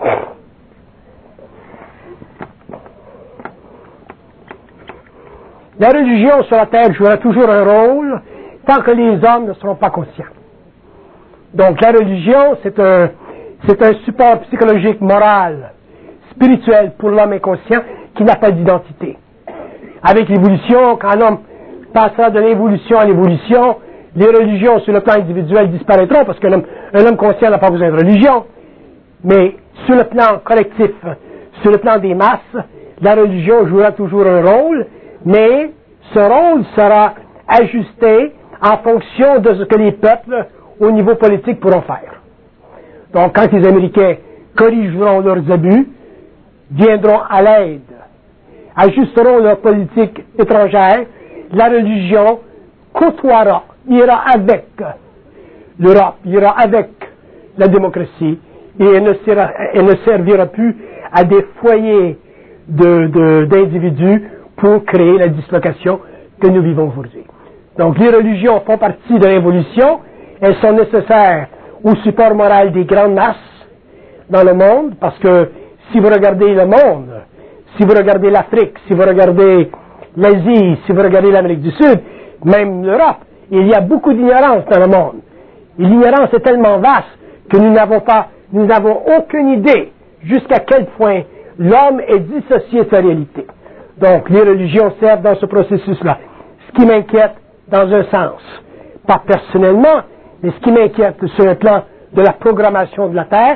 La religion sur la terre jouera toujours un rôle tant que les hommes ne seront pas conscients. Donc la religion, c'est un, c'est un support psychologique, moral, spirituel pour l'homme inconscient qui n'a pas d'identité. Avec l'évolution, quand l'homme passera de l'évolution à l'évolution, les religions sur le plan individuel disparaîtront parce qu'un homme, un homme conscient n'a pas besoin de religion. Mais sur le plan collectif, sur le plan des masses, la religion jouera toujours un rôle, mais ce rôle sera ajusté en fonction de ce que les peuples au niveau politique pourront faire. Donc quand les Américains corrigeront leurs abus, viendront à l'aide, ajusteront leur politique étrangère, la religion côtoiera, ira avec l'Europe, ira avec la démocratie, et elle ne, sera, elle ne servira plus à des foyers de, de, d'individus pour créer la dislocation que nous vivons aujourd'hui. Donc les religions font partie de l'évolution, elles sont nécessaires au support moral des grandes masses dans le monde, parce que si vous regardez le monde, si vous regardez l'Afrique, si vous regardez l'Asie, si vous regardez l'Amérique du Sud, même l'Europe, il y a beaucoup d'ignorance dans le monde. Et l'ignorance est tellement vaste que nous n'avons pas, nous n'avons aucune idée jusqu'à quel point l'homme est dissocié de sa réalité. Donc, les religions servent dans ce processus-là. Ce qui m'inquiète, dans un sens, pas personnellement, mais ce qui m'inquiète sur le plan de la programmation de la Terre,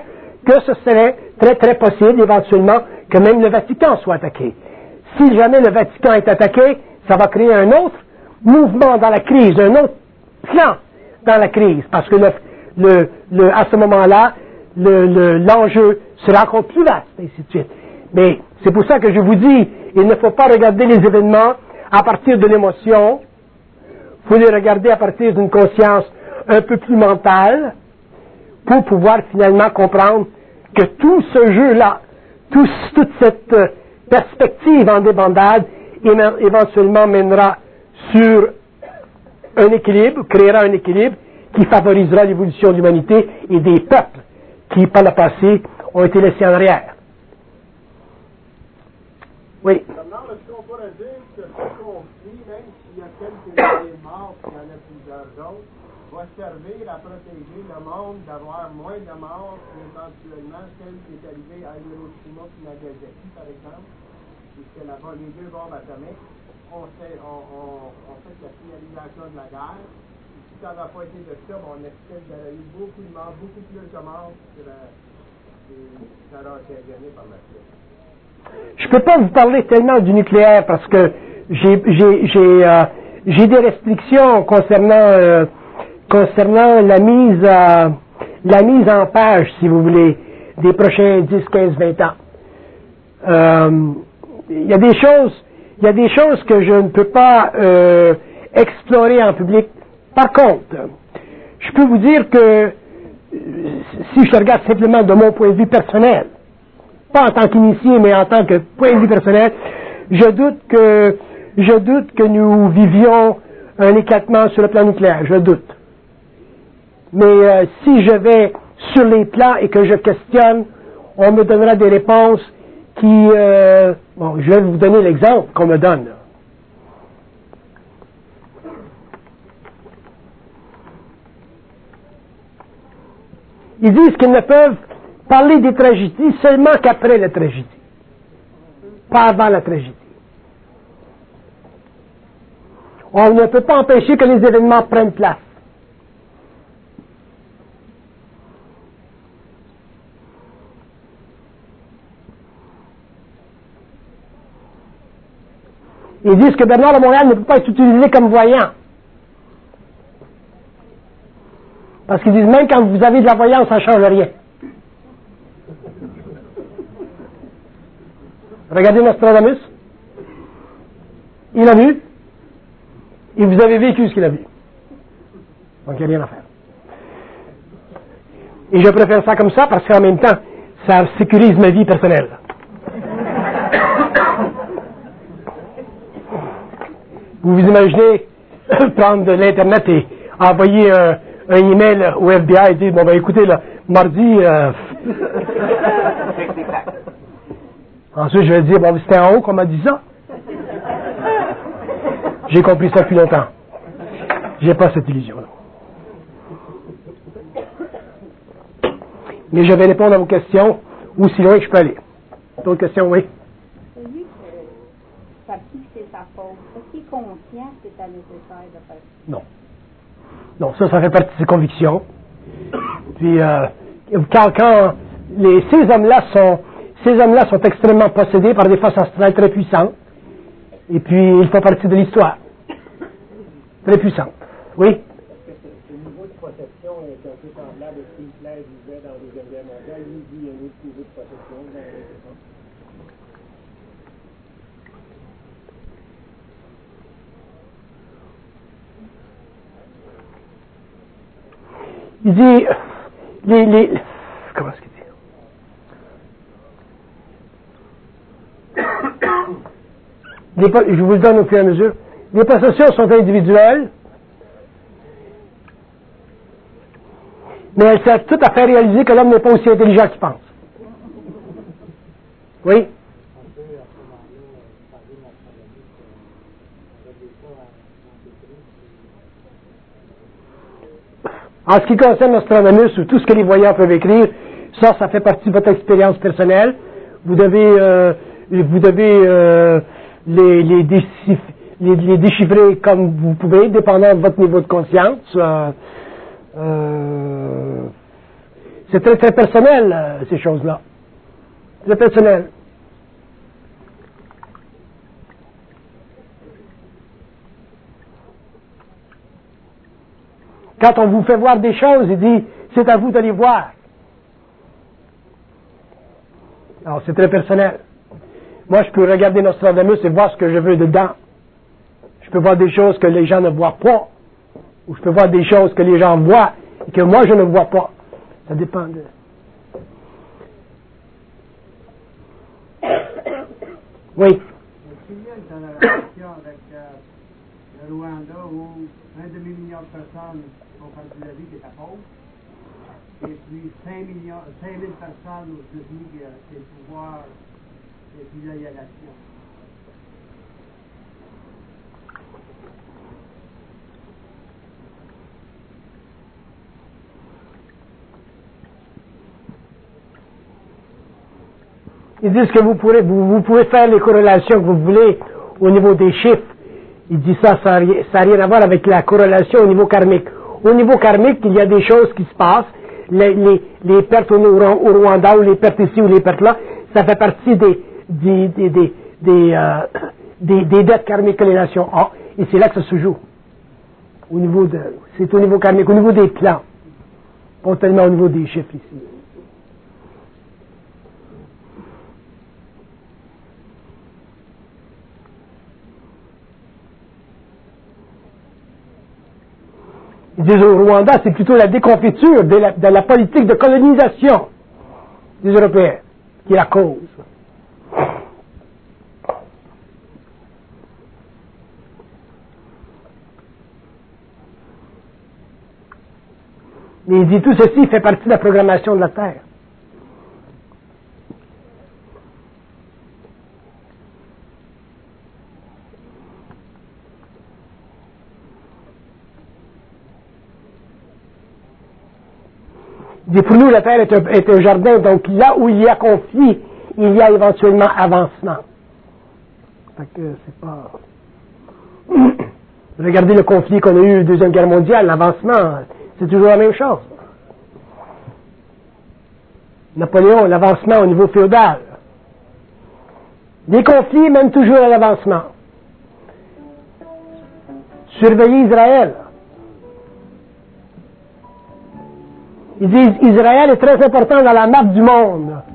que ce serait très très possible éventuellement que même le Vatican soit attaqué. Si jamais le Vatican est attaqué, ça va créer un autre mouvement dans la crise, un autre plan dans la crise, parce que le, le, le, à ce moment-là, le, le, l'enjeu sera encore plus vaste, et ainsi de suite. Mais c'est pour ça que je vous dis, il ne faut pas regarder les événements à partir de l'émotion, il faut les regarder à partir d'une conscience un peu plus mentale, pour pouvoir finalement comprendre que tout ce jeu-là, tout, toute cette euh, perspective en débandade, éventuellement mènera sur un équilibre, créera un équilibre qui favorisera l'évolution de l'humanité et des peuples qui, par le passé, ont été laissés en arrière. Oui. Maintenant, est-ce qu'on pourrait dire que ce conflit, même s'il y a quelques morts, s'il y en a plusieurs autres, va servir à protéger le monde d'avoir moins de morts éventuellement, celle qui est arrivée à Hiroshima et Nagasaki, par exemple, puisque là-bas, les deux bombes atomiques ont fait, ont, ont, ont fait la finalisation de la guerre. Et si ça n'avait pas été de ça, on espère qu'il y aurait eu beaucoup de morts, beaucoup plus de morts que la, que ça aurait été gagné par la suite. Je ne peux pas vous parler tellement du nucléaire parce que j'ai, j'ai, j'ai, euh, j'ai des restrictions concernant, euh, concernant la mise, euh, la mise en page, si vous voulez, des prochains dix, quinze, vingt ans. Euh, il y a des choses, il y a des choses que je ne peux pas euh, explorer en public. Par contre, je peux vous dire que si je regarde simplement de mon point de vue personnel, pas en tant qu'initié, mais en tant que point de vue personnel, je doute que, je doute que nous vivions un éclatement sur le plan nucléaire. Je doute. Mais euh, si je vais sur les plans et que je questionne, on me donnera des réponses qui... Euh, bon, je vais vous donner l'exemple qu'on me donne. Ils disent qu'ils ne peuvent parler des tragédies seulement qu'après la tragédie, pas avant la tragédie. On ne peut pas empêcher que les événements prennent place. Ils disent que Bernard de Montréal ne peut pas être utilisé comme voyant. Parce qu'ils disent même quand vous avez de la voyance, ça ne change rien. Regardez Nostradamus. Il a vu. Et vous avez vécu ce qu'il a vu. Donc il n'y a rien à faire. Et je préfère ça comme ça parce qu'en même temps, ça sécurise ma vie personnelle. Vous vous imaginez prendre de l'Internet et envoyer un, un email au F B I et dire, bon ben écoutez, là, mardi... Euh... Ensuite, je vais dire, bon, c'était en haut qu'on m'a dit ça. J'ai compris ça depuis longtemps. J'ai pas cette illusion-là. Mais je vais répondre à vos questions aussi loin que je peux aller. D'autres questions, oui? Celui que ça dit que c'est sa faute, est-ce qu'il est conscient que c'est nécessaire de faire ça? Non. Non, ça, ça fait partie de ses convictions. Puis, euh, quand, quand les, ces hommes-là sont, ces hommes-là sont extrêmement possédés par des forces astrales très puissantes, et puis ils font partie de l'histoire. Très puissantes. Oui? Est-ce que ce niveau de protection est un peu semblable à ce qu'Hitler disait dans les Deuxième Guerre mondiale? Il dit qu'il y a un autre niveau de protection dans les défenses. Il dit, les, les, comment est-ce qu'il dit? Les, je vous le donne au fur et à mesure. Les possessions sont individuelles, mais elles servent tout à faire réaliser que l'homme n'est pas aussi intelligent qu'il pense. Oui? En ce qui concerne Nostradamus ou tout ce que les voyants peuvent écrire, ça, ça fait partie de votre expérience personnelle. Vous devez, euh, vous devez euh, les, les, déchiffrer, les, les déchiffrer comme vous pouvez, dépendant de votre niveau de conscience. Euh, euh, C'est très, très personnel, euh, ces choses-là. Très personnel. Quand on vous fait voir des choses, il dit, c'est à vous de les voir. Alors, c'est très personnel. Moi, je peux regarder Nostradamus et voir ce que je veux dedans. Je peux voir des choses que les gens ne voient pas. Ou je peux voir des choses que les gens voient et que moi, je ne vois pas. Ça dépend de... Oui. Est-ce qu'il y a une relation avec euh, le Rwanda où un demi-million de personnes ont perdu la vie qui est à pauvre, et puis cinq millions, cinq mille personnes aux États-Unis qui ont le pouvoir et puis là, il y a l'action. Ils disent que vous pourrez, vous, vous pouvez faire les corrélations que vous voulez au niveau des chiffres. Ils disent ça, ça n'a rien à voir avec la corrélation au niveau karmique. Au niveau karmique, il y a des choses qui se passent. Les, les, les pertes au, au Rwanda, ou les pertes ici, ou les pertes là, ça fait partie des, des, des, des, des, euh, des, des dettes karmiques que les nations ont. Et c'est là que ça se joue. Au niveau de, c'est au niveau karmique, au niveau des plans. Pas tellement au niveau des chiffres ici. Ils disent au Rwanda, c'est plutôt la déconfiture de la, de la politique de colonisation des Européens qui est la cause. Mais il dit tout ceci fait partie de la programmation de la Terre. Il dit, pour nous, la Terre est un, est un jardin, donc là où il y a conflit, il y a éventuellement avancement. Fait que c'est pas... Regardez le conflit qu'on a eu, la Deuxième Guerre mondiale, l'avancement, c'est toujours la même chose. Napoléon, l'avancement au niveau féodal. Les conflits mènent toujours à l'avancement. Surveillez Israël. Ils disent Israël est très important dans la map du monde.